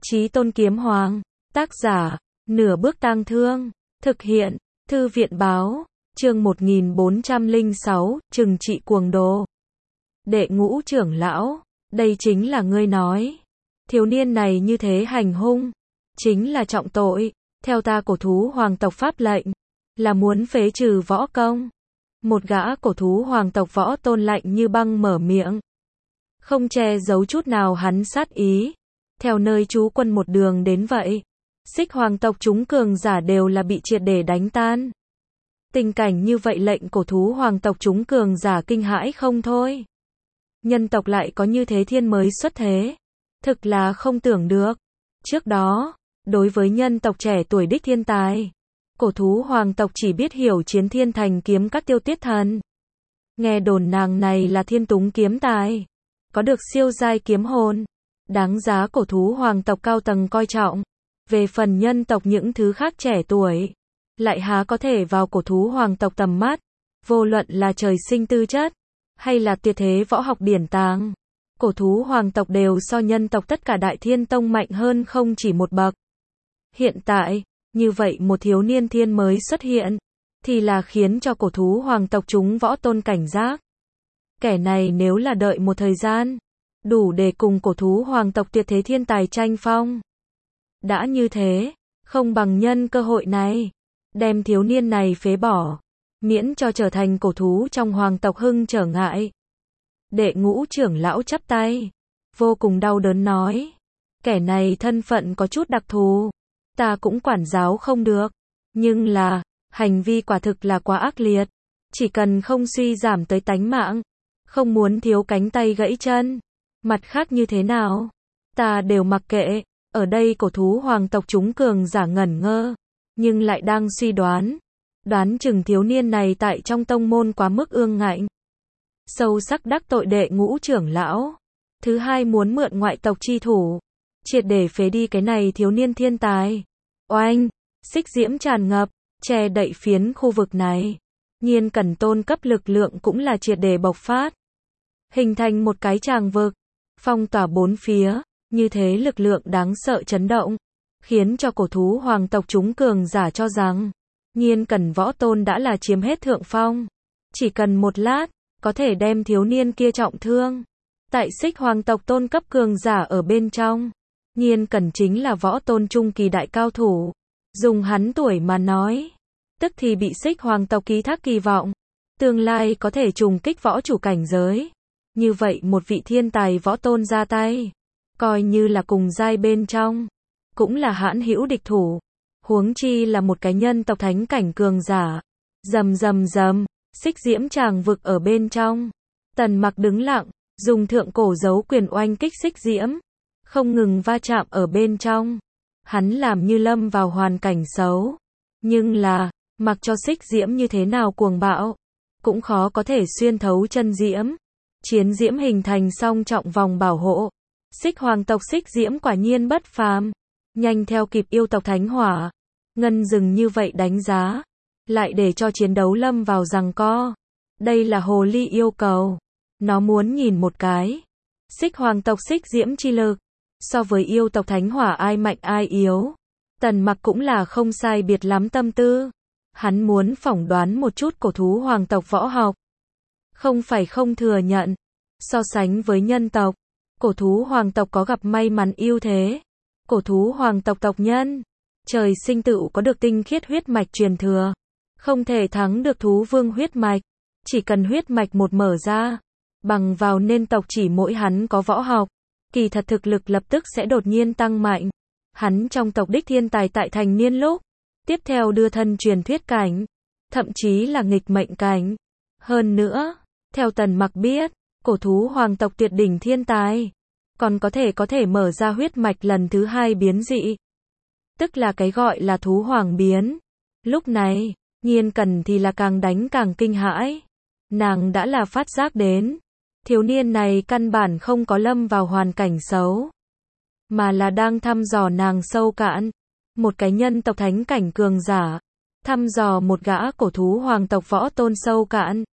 Chí Tôn Kiếm Hoàng, tác giả, Nửa Bước Tang Thương, thực hiện, Thư viện báo, chương 1406, trừng trị cuồng đồ. Đệ Ngũ trưởng lão, đây chính là ngươi nói. Thiếu niên này như thế hành hung, chính là trọng tội, theo ta cổ thú hoàng tộc pháp lệnh, là muốn phế trừ võ công. Một gã cổ thú hoàng tộc võ tôn lạnh như băng mở miệng. Không che giấu chút nào hắn sát ý. Theo nơi trú quân một đường đến vậy, Xích hoàng tộc chúng cường giả đều là bị triệt để đánh tan. Tình cảnh như vậy lệnh cổ thú hoàng tộc chúng cường giả kinh hãi không thôi. Nhân tộc lại có như thế thiên mới xuất thế. Thực là không tưởng được. Trước đó, đối với nhân tộc trẻ tuổi đích thiên tài, cổ thú hoàng tộc chỉ biết hiểu chiến thiên thành kiếm các tiêu tiết thần. Nghe đồn nàng này là thiên túng kiếm tài, có được siêu giai kiếm hồn, đáng giá cổ thú hoàng tộc cao tầng coi trọng. Về phần nhân tộc những thứ khác trẻ tuổi, lại há có thể vào cổ thú hoàng tộc tầm mắt, vô luận là trời sinh tư chất, hay là tuyệt thế võ học điển tàng. Cổ thú hoàng tộc đều so nhân tộc tất cả đại thiên tông mạnh hơn không chỉ một bậc. Hiện tại, như vậy một thiếu niên thiên mới xuất hiện, thì là khiến cho cổ thú hoàng tộc chúng võ tôn cảnh giác. Kẻ này nếu là đợi một thời gian, đủ để cùng cổ thú hoàng tộc tuyệt thế thiên tài tranh phong. Đã như thế, không bằng nhân cơ hội này, đem thiếu niên này phế bỏ, miễn cho trở thành cổ thú trong hoàng tộc hưng trở ngại. Đệ Ngũ trưởng lão chắp tay, vô cùng đau đớn nói, kẻ này thân phận có chút đặc thù, ta cũng quản giáo không được, nhưng là, hành vi quả thực là quá ác liệt, chỉ cần không suy giảm tới tánh mạng, không muốn thiếu cánh tay gãy chân, mặt khác như thế nào, ta đều mặc kệ. Ở đây cổ thú hoàng tộc chúng cường giả ngẩn ngơ, nhưng lại đang suy đoán, đoán chừng thiếu niên này tại trong tông môn quá mức ương ngạnh, sâu sắc đắc tội đệ ngũ trưởng lão. Thứ hai muốn mượn ngoại tộc chi thủ, triệt để phế đi cái này thiếu niên thiên tài. Oanh, xích diễm tràn ngập, che đậy phiến khu vực này. Nhiên Cẩn tôn cấp lực lượng cũng là triệt để bộc phát, hình thành một cái tràng vực, phong tỏa bốn phía. Như thế lực lượng đáng sợ chấn động, khiến cho cổ thú hoàng tộc chúng cường giả cho rằng, Nhiên Cẩn võ tôn đã là chiếm hết thượng phong. Chỉ cần một lát, có thể đem thiếu niên kia trọng thương. Tại Xích hoàng tộc tôn cấp cường giả ở bên trong, Nhiên Cẩn chính là võ tôn trung kỳ đại cao thủ. Dùng hắn tuổi mà nói, tức thì bị Xích hoàng tộc ký thác kỳ vọng, tương lai có thể trùng kích võ chủ cảnh giới. Như vậy một vị thiên tài võ tôn ra tay, coi như là cùng giai bên trong, cũng là hãn hữu địch thủ, huống chi là một cái nhân tộc thánh cảnh cường giả. Rầm rầm rầm, xích diễm tràng vực ở bên trong, Tần Mặc đứng lặng, dùng thượng cổ dấu quyền oanh kích xích diễm, không ngừng va chạm ở bên trong. Hắn làm như lâm vào hoàn cảnh xấu, nhưng là, mặc cho xích diễm như thế nào cuồng bạo, cũng khó có thể xuyên thấu chân diễm. Chiến diễm hình thành song trọng vòng bảo hộ. Xích hoàng tộc xích diễm quả nhiên bất phàm, nhanh theo kịp yêu tộc thánh hỏa. Ngân dừng như vậy đánh giá, lại để cho chiến đấu lâm vào giằng co. Đây là hồ ly yêu cầu, nó muốn nhìn một cái. Xích hoàng tộc xích diễm chi lực, so với yêu tộc thánh hỏa ai mạnh ai yếu. Tần Mặc cũng là không sai biệt lắm tâm tư. Hắn muốn phỏng đoán một chút cổ thú hoàng tộc võ học. Không phải không thừa nhận, so sánh với nhân tộc, cổ thú hoàng tộc có gặp may mắn ưu thế. Cổ thú hoàng tộc tộc nhân, trời sinh tựu có được tinh khiết huyết mạch truyền thừa, không thể thắng được thú vương huyết mạch. Chỉ cần huyết mạch một mở ra, bằng vào nên tộc chỉ mỗi hắn có võ học, kỳ thật thực lực lập tức sẽ đột nhiên tăng mạnh. Hắn trong tộc đích thiên tài tại thành niên lúc, tiếp theo đưa thân truyền thuyết cảnh, thậm chí là nghịch mệnh cảnh. Hơn nữa, theo Tần Mặc biết, cổ thú hoàng tộc tuyệt đỉnh thiên tài, còn có thể mở ra huyết mạch lần thứ hai biến dị. Tức là cái gọi là thú hoàng biến. Lúc này, Nhiên Cẩn thì là càng đánh càng kinh hãi. Nàng đã là phát giác đến, thiếu niên này căn bản không có lâm vào hoàn cảnh xấu, mà là đang thăm dò nàng sâu cạn. Một cái nhân tộc thánh cảnh cường giả, thăm dò một gã cổ thú hoàng tộc võ tôn sâu cạn.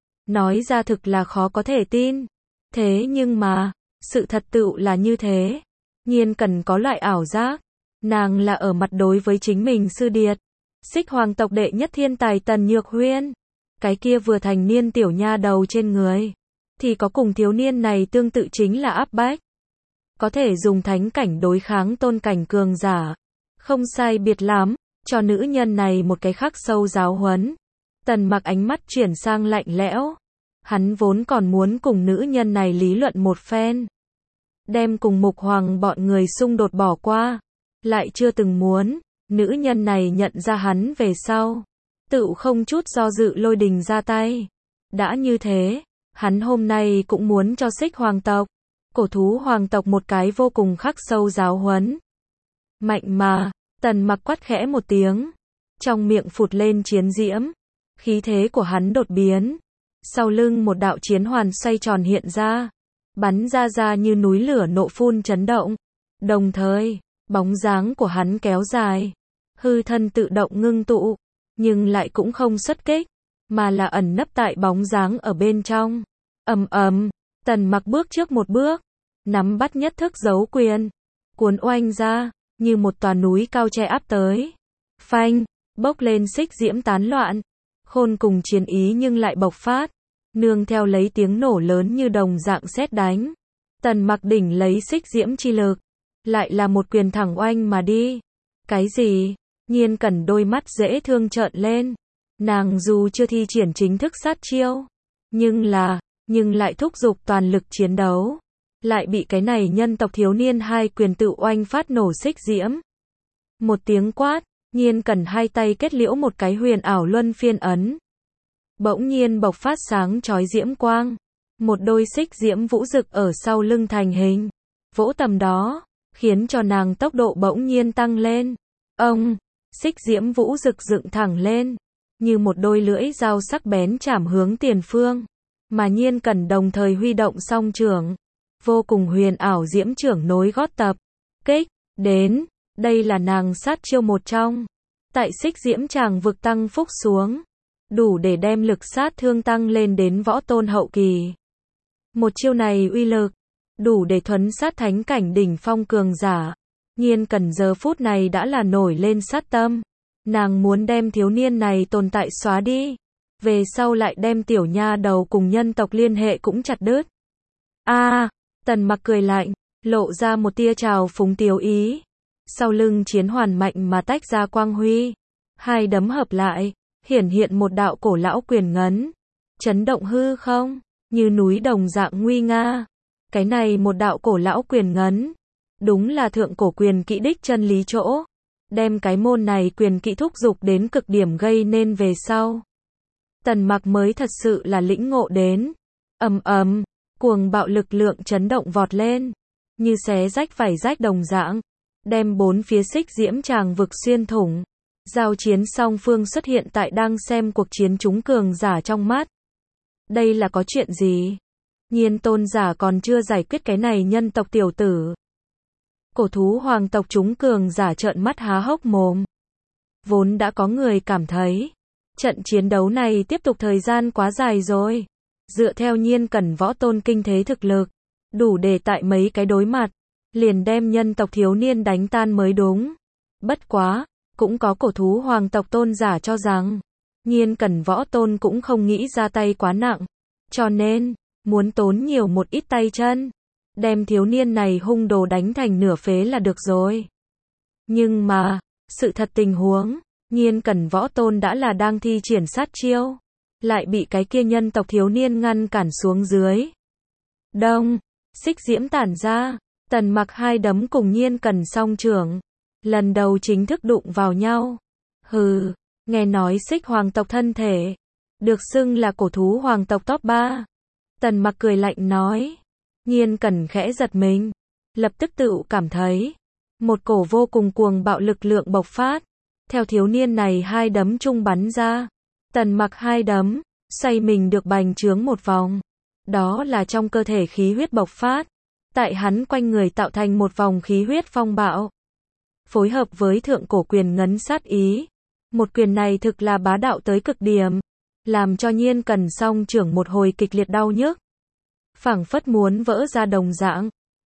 Nói ra thực là khó có thể tin. Thế nhưng mà, sự thật tựu là như thế. Nhiên Cần có loại ảo giác, nàng là ở mặt đối với chính mình sư điệt. Xích hoàng tộc đệ nhất thiên tài Tần Nhược Huyên. Cái kia vừa thành niên tiểu nha đầu trên người. Thì có cùng thiếu niên này tương tự chính là áp bách. Có thể dùng thánh cảnh đối kháng tôn cảnh cường giả. Không sai biệt lắm, cho nữ nhân này một cái khắc sâu giáo huấn. Tần Mặc ánh mắt chuyển sang lạnh lẽo. Hắn vốn còn muốn cùng nữ nhân này lý luận một phen. Đem cùng Mục Hoàng bọn người xung đột bỏ qua. Lại chưa từng muốn, nữ nhân này nhận ra hắn về sau. Tự không chút do dự lôi đình ra tay. Đã như thế, hắn hôm nay cũng muốn cho Xích hoàng tộc, cổ thú hoàng tộc một cái vô cùng khắc sâu giáo huấn. Mạnh mà, Tần Mặc quát khẽ một tiếng. Trong miệng phụt lên chiến diễm. Khí thế của hắn đột biến. Sau lưng một đạo chiến hoàn xoay tròn hiện ra. Bắn ra như núi lửa nộ phun chấn động. Đồng thời, bóng dáng của hắn kéo dài. Hư thân tự động ngưng tụ. Nhưng lại cũng không xuất kích. Mà là ẩn nấp tại bóng dáng ở bên trong. Ầm ầm, Tần Mặc bước trước một bước. Nắm bắt nhất thức giấu quyền. Cuốn oanh ra, như một tòa núi cao che áp tới. Phanh, bốc lên xích diễm tán loạn. Khôn cùng chiến ý nhưng lại bộc phát. Nương theo lấy tiếng nổ lớn như đồng dạng sét đánh. Tần Mặc đỉnh lấy xích diễm chi lực. Lại là một quyền thẳng oanh mà đi. Cái gì? Nhiên Cần đôi mắt dễ thương trợn lên. Nàng dù chưa thi triển chính thức sát chiêu. Nhưng lại thúc giục toàn lực chiến đấu. Lại bị cái này nhân tộc thiếu niên hai quyền tự oanh phát nổ xích diễm. Một tiếng quát, Nhiên Cần hai tay kết liễu một cái huyền ảo luân phiên ấn. Bỗng nhiên bộc phát sáng chói diễm quang. Một đôi xích diễm vũ rực ở sau lưng thành hình. Vỗ tầm đó, khiến cho nàng tốc độ bỗng nhiên tăng lên. Ông, xích diễm vũ rực dựng thẳng lên. Như một đôi lưỡi dao sắc bén chảm hướng tiền phương. Mà Nhiên Cần đồng thời huy động song trưởng. Vô cùng huyền ảo diễm trưởng nối gót tập. Kích, đến. Đây là nàng sát chiêu một trong. Tại xích diễm tràng vực tăng phúc xuống. Đủ để đem lực sát thương tăng lên đến võ tôn hậu kỳ. Một chiêu này uy lực. Đủ để thuấn sát thánh cảnh đỉnh phong cường giả. Nhiên Cần giờ phút này đã là nổi lên sát tâm. Nàng muốn đem thiếu niên này tồn tại xóa đi. Về sau lại đem tiểu nha đầu cùng nhân tộc liên hệ cũng chặt đứt. Tần Mặc cười lạnh, lộ ra một tia trào phúng tiếu ý. Sau lưng chiến hoàn mạnh mà tách ra quang huy. Hai đấm hợp lại, hiển hiện một đạo cổ lão quyền ngấn. Chấn động hư không, như núi đồng dạng nguy nga. Cái này một đạo cổ lão quyền ngấn. Đúng là thượng cổ quyền kỹ đích chân lý chỗ. Đem cái môn này quyền kỹ thúc dục đến cực điểm gây nên về sau. Tần Mặc mới thật sự là lĩnh ngộ đến. Ầm ầm, cuồng bạo lực lượng chấn động vọt lên. Như xé rách vảy rách đồng dạng. Đem bốn phía xích diễm tràng vực xuyên thủng. Giao chiến song phương xuất hiện tại đang xem cuộc chiến chúng cường giả trong mắt. Đây là có chuyện gì? Nhiên tôn giả còn chưa giải quyết cái này nhân tộc tiểu tử. Cổ thú hoàng tộc chúng cường giả trợn mắt há hốc mồm. Vốn đã có người cảm thấy. Trận chiến đấu này tiếp tục thời gian quá dài rồi. Dựa theo Nhiên Cần võ tôn kinh thế thực lực. Đủ để tại mấy cái đối mặt. Liền đem nhân tộc thiếu niên đánh tan mới đúng. Bất quá, cũng có cổ thú hoàng tộc tôn giả cho rằng. Nhiên Cần võ tôn cũng không nghĩ ra tay quá nặng. Cho nên, muốn tốn nhiều một ít tay chân. Đem thiếu niên này hung đồ đánh thành nửa phế là được rồi. Nhưng mà, sự thật tình huống, Nhiên Cần võ tôn đã là đang thi triển sát chiêu. Lại bị cái kia nhân tộc thiếu niên ngăn cản xuống dưới. Đông, xích diễm tản ra. Tần Mặc hai đấm cùng Nhiên Cần song trưởng. Lần đầu chính thức đụng vào nhau. Hừ, nghe nói xích hoàng tộc thân thể. Được xưng là cổ thú hoàng tộc top 3. Tần Mặc cười lạnh nói. Nhiên Cần khẽ giật mình. Lập tức tự cảm thấy. Một cổ vô cùng cuồng bạo lực lượng bộc phát. Theo thiếu niên này hai đấm chung bắn ra. Tần Mặc hai đấm. Xoay mình được bành trướng một vòng. Đó là trong cơ thể khí huyết bộc phát. Tại hắn quanh người tạo thành một vòng khí huyết phong bạo. Phối hợp với thượng cổ quyền ngấn sát ý. Một quyền này thực là bá đạo tới cực điểm. Làm cho Nhiên Cần song trưởng một hồi kịch liệt đau nhức. Phảng phất muốn vỡ ra đồng dạng.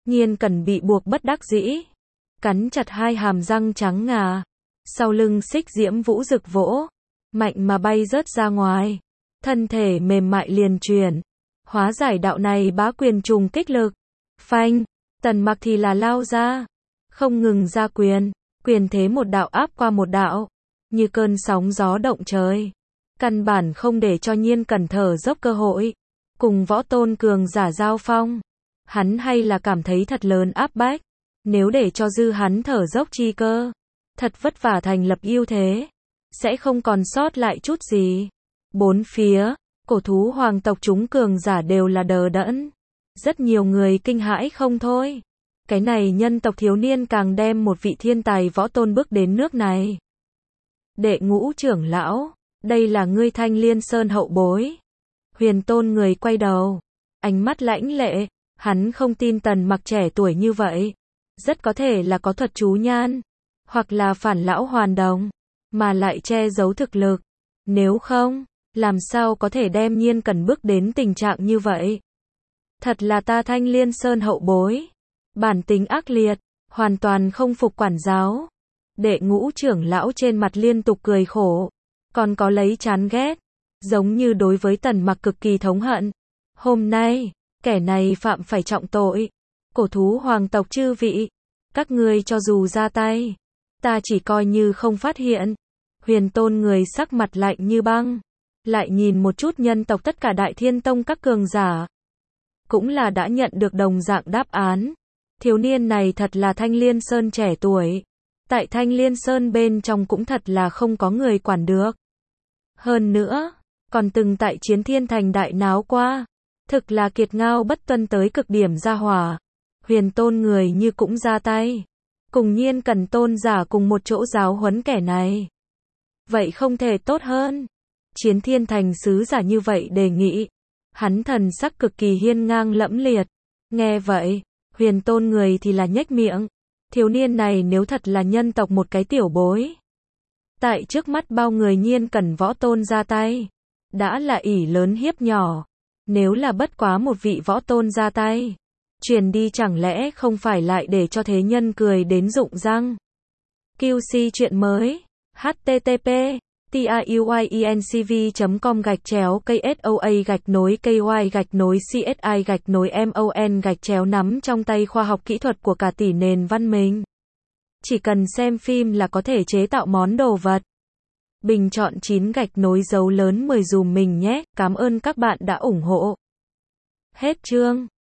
Nhiên Cẩn bị buộc bất đắc dĩ, cắn chặt hai hàm răng trắng ngà. Sau lưng xích diễm vũ rực vỗ, mạnh mà bay rớt ra ngoài. Thân thể mềm mại liền chuyển, hóa giải đạo này bá quyền trùng kích lực. Phanh, Tần Mặc thì là lao ra, không ngừng ra quyền, quyền thế một đạo áp qua một đạo, như cơn sóng gió động trời. Căn bản không để cho Nhiên Cẩn thở dốc cơ hội, cùng võ tôn cường giả giao phong. Hắn hay là cảm thấy thật lớn áp bách, nếu để cho dư hắn thở dốc chi cơ, thật vất vả thành lập ưu thế, sẽ không còn sót lại chút gì. Bốn phía, cổ thú hoàng tộc chúng cường giả đều là đờ đẫn. Rất nhiều người kinh hãi không thôi. Cái này nhân tộc thiếu niên càng đem một vị thiên tài võ tôn bước đến nước này. Đệ ngũ trưởng lão, đây là ngươi Thanh Liên Sơn hậu bối. Huyền Tôn người quay đầu, ánh mắt lãnh lệ, hắn không tin Tần Mặc trẻ tuổi như vậy. Rất có thể là có thuật chú nhan, hoặc là phản lão hoàn đồng, mà lại che giấu thực lực. Nếu không, làm sao có thể đem Nhiên Cẩn bước đến tình trạng như vậy? Thật là ta Thanh Liên Sơn hậu bối. Bản tính ác liệt, hoàn toàn không phục quản giáo. Đệ ngũ trưởng lão trên mặt liên tục cười khổ, còn có lấy chán ghét, giống như đối với Tần Mặc cực kỳ thống hận. Hôm nay, kẻ này phạm phải trọng tội. Cổ thú hoàng tộc chư vị, các ngươi cho dù ra tay, ta chỉ coi như không phát hiện. Huyền Tôn người sắc mặt lạnh như băng, lại nhìn một chút nhân tộc tất cả Đại Thiên Tông các cường giả, cũng là đã nhận được đồng dạng đáp án. Thiếu niên này thật là Thanh Liên Sơn trẻ tuổi, tại Thanh Liên Sơn bên trong cũng thật là không có người quản được. Hơn nữa, còn từng tại Chiến Thiên Thành đại náo qua, thực là kiệt ngao bất tuân tới cực điểm ra hỏa. Huyền Tôn người như cũng ra tay, cùng Nhiên Cẩn tôn giả cùng một chỗ giáo huấn kẻ này. Vậy không thể tốt hơn. Chiến Thiên Thành sứ giả như vậy đề nghị, hắn thần sắc cực kỳ hiên ngang lẫm liệt. Nghe vậy, Huyền Tôn người thì là nhếch miệng. Thiếu niên này nếu thật là nhân tộc một cái tiểu bối, tại trước mắt bao người Nhiên Cẩn võ tôn ra tay, đã là ỷ lớn hiếp nhỏ. Nếu là bất quá một vị võ tôn ra tay, truyền đi chẳng lẽ không phải lại để cho thế nhân cười đến rụng răng. QC chuyện mới. http truyenc.com/KSOA-KY-CSI-MON nắm trong tay khoa học kỹ thuật của cả tỷ nền văn minh. Chỉ cần xem phim là có thể chế tạo món đồ vật. Bình chọn 9 _ dấu lớn 10 dùm mình nhé. Cảm ơn các bạn đã ủng hộ. Hết chương.